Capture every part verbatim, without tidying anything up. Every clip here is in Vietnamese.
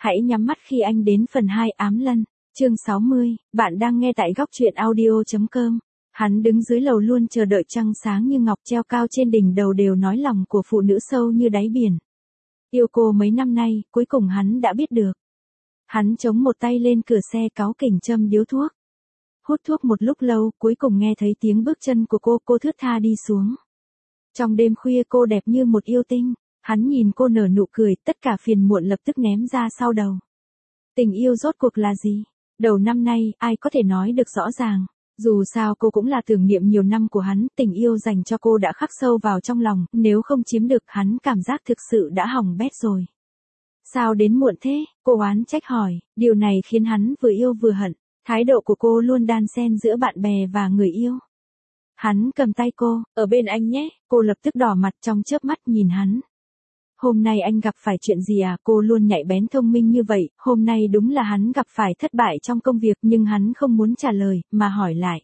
Hãy nhắm mắt khi anh đến phần hai ám lân, chương sáu mươi, bạn đang nghe tại góc truyện audio chấm com. Hắn đứng dưới lầu luôn chờ đợi trăng sáng như ngọc treo cao trên đỉnh đầu đều nói lòng của phụ nữ sâu như đáy biển. Yêu cô mấy năm nay, cuối cùng hắn đã biết được. Hắn chống một tay lên cửa xe cáu kỉnh châm điếu thuốc. Hút thuốc một lúc lâu, cuối cùng nghe thấy tiếng bước chân của cô, cô thướt tha đi xuống. Trong đêm khuya cô đẹp như một yêu tinh, hắn nhìn cô nở nụ cười, tất cả phiền muộn lập tức ném ra sau đầu. Tình yêu rốt cuộc là gì? Đầu năm nay, ai có thể nói được rõ ràng. Dù sao cô cũng là tưởng niệm nhiều năm của hắn, tình yêu dành cho cô đã khắc sâu vào trong lòng, nếu không chiếm được hắn cảm giác thực sự đã hỏng bét rồi. Sao đến muộn thế? Cô oán trách hỏi, điều này khiến hắn vừa yêu vừa hận, thái độ của cô luôn đan xen giữa bạn bè và người yêu. Hắn cầm tay cô, ở bên anh nhé, cô lập tức đỏ mặt trong chớp mắt nhìn hắn. Hôm nay anh gặp phải chuyện gì à? Cô luôn nhạy bén thông minh như vậy, hôm nay đúng là hắn gặp phải thất bại trong công việc nhưng hắn không muốn trả lời, mà hỏi lại.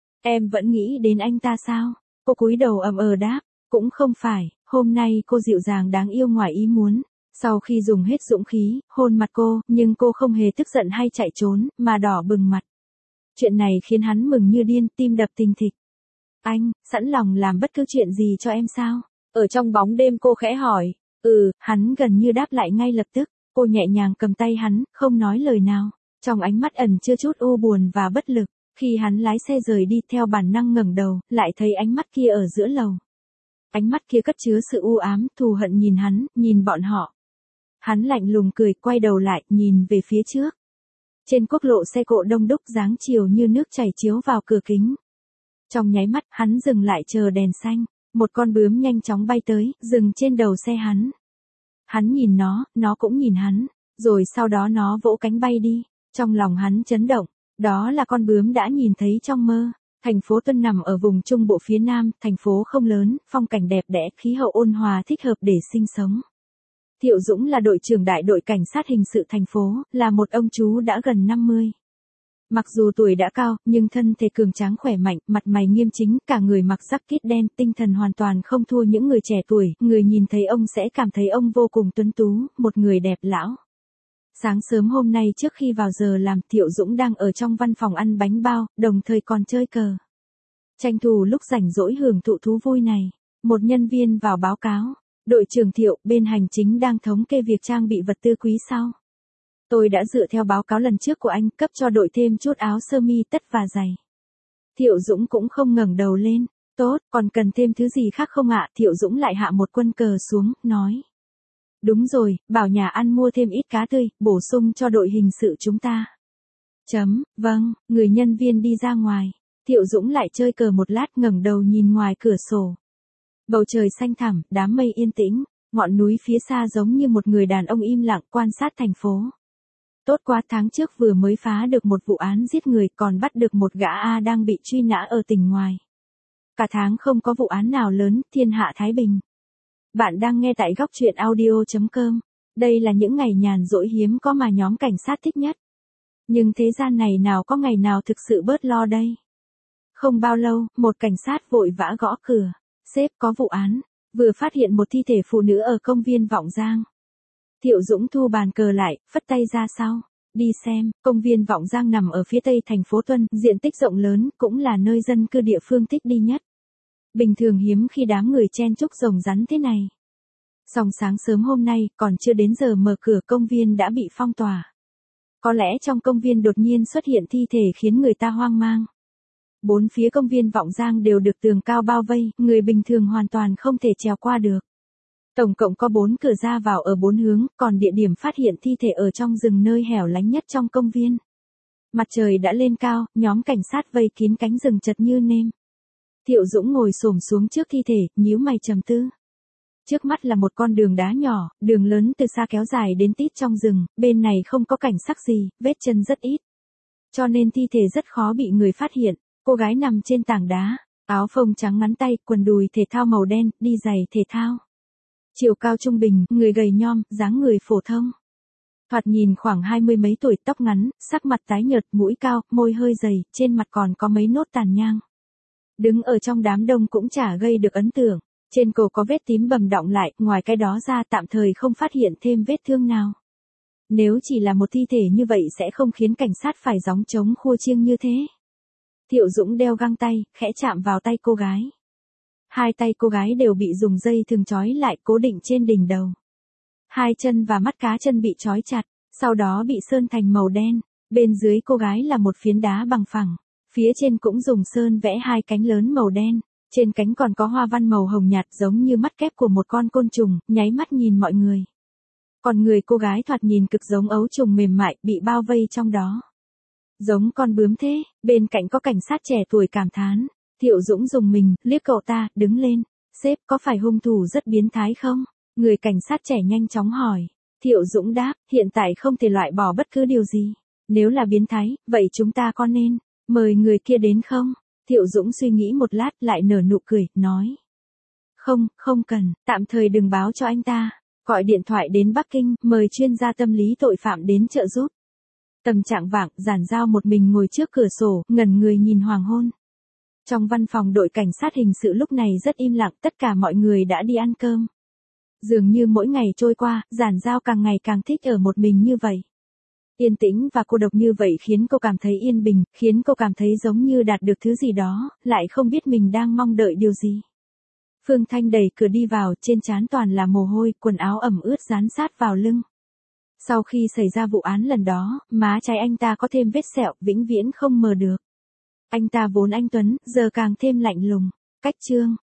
Em vẫn nghĩ đến anh ta sao? Cô cúi đầu ậm ờ đáp, cũng không phải, hôm nay cô dịu dàng đáng yêu ngoài ý muốn. Sau khi dùng hết dũng khí, hôn mặt cô, nhưng cô không hề tức giận hay chạy trốn, mà đỏ bừng mặt. Chuyện này khiến hắn mừng như điên, tim đập thình thịch. Anh, sẵn lòng làm bất cứ chuyện gì cho em sao? Ở trong bóng đêm cô khẽ hỏi. Ừ, hắn gần như đáp lại ngay lập tức, cô nhẹ nhàng cầm tay hắn, không nói lời nào, trong ánh mắt ẩn chưa chút u buồn và bất lực, khi hắn lái xe rời đi theo bản năng ngẩng đầu, lại thấy ánh mắt kia ở giữa lầu. Ánh mắt kia cất chứa sự u ám, thù hận nhìn hắn, nhìn bọn họ. Hắn lạnh lùng cười, quay đầu lại, nhìn về phía trước. Trên quốc lộ xe cộ đông đúc dáng chiều như nước chảy chiếu vào cửa kính. Trong nháy mắt, hắn dừng lại chờ đèn xanh. Một con bướm nhanh chóng bay tới, dừng trên đầu xe hắn. Hắn nhìn nó, nó cũng nhìn hắn, rồi sau đó nó vỗ cánh bay đi. Trong lòng hắn chấn động, đó là con bướm đã nhìn thấy trong mơ. Thành phố Tuân nằm ở vùng trung bộ phía nam, thành phố không lớn, phong cảnh đẹp đẽ, khí hậu ôn hòa thích hợp để sinh sống. Thiệu Dũng là đội trưởng đại đội cảnh sát hình sự thành phố, là một ông chú đã gần năm mươi. Mặc dù tuổi đã cao, nhưng thân thể cường tráng khỏe mạnh, mặt mày nghiêm chính, cả người mặc jacket đen, tinh thần hoàn toàn không thua những người trẻ tuổi, người nhìn thấy ông sẽ cảm thấy ông vô cùng tuấn tú, một người đẹp lão. Sáng sớm hôm nay trước khi vào giờ làm, Thiệu Dũng đang ở trong văn phòng ăn bánh bao, đồng thời còn chơi cờ. Tranh thủ lúc rảnh rỗi hưởng thụ thú vui này, một nhân viên vào báo cáo, đội trưởng Thiệu, bên hành chính đang thống kê việc trang bị vật tư quý sau. Tôi đã dựa theo báo cáo lần trước của anh, cấp cho đội thêm chút áo sơ mi, tất và giày. Thiệu Dũng cũng không ngẩng đầu lên. Tốt, còn cần thêm thứ gì khác không ạ? Thiệu Dũng lại hạ một quân cờ xuống, nói. Đúng rồi, bảo nhà ăn mua thêm ít cá tươi, bổ sung cho đội hình sự chúng ta. Chấm, vâng, người nhân viên đi ra ngoài. Thiệu Dũng lại chơi cờ một lát, ngẩng đầu nhìn ngoài cửa sổ. Bầu trời xanh thẳm, đám mây yên tĩnh, ngọn núi phía xa giống như một người đàn ông im lặng quan sát thành phố. Tốt quá, tháng trước vừa mới phá được một vụ án giết người, còn bắt được một gã A đang bị truy nã ở tỉnh ngoài. Cả tháng không có vụ án nào lớn, thiên hạ thái bình. Bạn đang nghe tại góc truyện audio chấm com. Đây là những ngày nhàn rỗi hiếm có mà nhóm cảnh sát thích nhất. Nhưng thế gian này nào có ngày nào thực sự bớt lo đây. Không bao lâu, một cảnh sát vội vã gõ cửa. Sếp, có vụ án, vừa phát hiện một thi thể phụ nữ ở công viên Vọng Giang. Thiệu Dũng thu bàn cờ lại, phất tay ra sau. Đi xem, công viên Vọng Giang nằm ở phía tây thành phố Tuân, diện tích rộng lớn, cũng là nơi dân cư địa phương thích đi nhất. Bình thường hiếm khi đám người chen chúc rồng rắn thế này. Song sáng sớm hôm nay, còn chưa đến giờ mở cửa, công viên đã bị phong tỏa. Có lẽ trong công viên đột nhiên xuất hiện thi thể khiến người ta hoang mang. Bốn phía công viên Vọng Giang đều được tường cao bao vây, người bình thường hoàn toàn không thể trèo qua được. Tổng cộng có bốn cửa ra vào ở bốn hướng, còn địa điểm phát hiện thi thể ở trong rừng nơi hẻo lánh nhất trong công viên. Mặt trời đã lên cao, nhóm cảnh sát vây kín cánh rừng chật như nêm. Thiệu Dũng ngồi xổm xuống trước thi thể, nhíu mày trầm tư. Trước mắt là một con đường đá nhỏ, đường lớn từ xa kéo dài đến tít trong rừng, bên này không có cảnh sắc gì, vết chân rất ít. Cho nên thi thể rất khó bị người phát hiện. Cô gái nằm trên tảng đá, áo phông trắng ngắn tay, quần đùi thể thao màu đen, đi giày thể thao. Chiều cao trung bình, người gầy nhom, dáng người phổ thông. Thoạt nhìn khoảng hai mươi mấy tuổi, tóc ngắn, sắc mặt tái nhợt, mũi cao, môi hơi dày, trên mặt còn có mấy nốt tàn nhang. Đứng ở trong đám đông cũng chả gây được ấn tượng. Trên cổ có vết tím bầm đọng lại, ngoài cái đó ra tạm thời không phát hiện thêm vết thương nào. Nếu chỉ là một thi thể như vậy sẽ không khiến cảnh sát phải gióng trống khua chiêng như thế. Thiệu Dũng đeo găng tay, khẽ chạm vào tay cô gái. Hai tay cô gái đều bị dùng dây thừng trói lại cố định trên đỉnh đầu. Hai chân và mắt cá chân bị trói chặt, sau đó bị sơn thành màu đen. Bên dưới cô gái là một phiến đá bằng phẳng. Phía trên cũng dùng sơn vẽ hai cánh lớn màu đen. Trên cánh còn có hoa văn màu hồng nhạt giống như mắt kép của một con côn trùng, nháy mắt nhìn mọi người. Còn người cô gái thoạt nhìn cực giống ấu trùng mềm mại, bị bao vây trong đó. Giống con bướm thế, bên cạnh có cảnh sát trẻ tuổi cảm thán. Thiệu Dũng dùng mình, liếc cậu ta, đứng lên. Sếp, có phải hung thủ rất biến thái không? Người cảnh sát trẻ nhanh chóng hỏi. Thiệu Dũng đáp, hiện tại không thể loại bỏ bất cứ điều gì. Nếu là biến thái, vậy chúng ta có nên mời người kia đến không? Thiệu Dũng suy nghĩ một lát lại nở nụ cười, nói. Không, không cần, tạm thời đừng báo cho anh ta. Gọi điện thoại đến Bắc Kinh, mời chuyên gia tâm lý tội phạm đến trợ giúp. Tầm trạng vạng, Giản Giao một mình ngồi trước cửa sổ, ngẩn người nhìn hoàng hôn. Trong văn phòng đội cảnh sát hình sự lúc này rất im lặng, tất cả mọi người đã đi ăn cơm. Dường như mỗi ngày trôi qua, Giản Giao càng ngày càng thích ở một mình như vậy. Yên tĩnh và cô độc như vậy khiến cô cảm thấy yên bình, khiến cô cảm thấy giống như đạt được thứ gì đó, lại không biết mình đang mong đợi điều gì. Phương Thanh đẩy cửa đi vào, trên trán toàn là mồ hôi, quần áo ẩm ướt dán sát vào lưng. Sau khi xảy ra vụ án lần đó, má trái anh ta có thêm vết sẹo, vĩnh viễn không mờ được. Anh ta vốn anh tuấn, giờ càng thêm lạnh lùng. Cách chương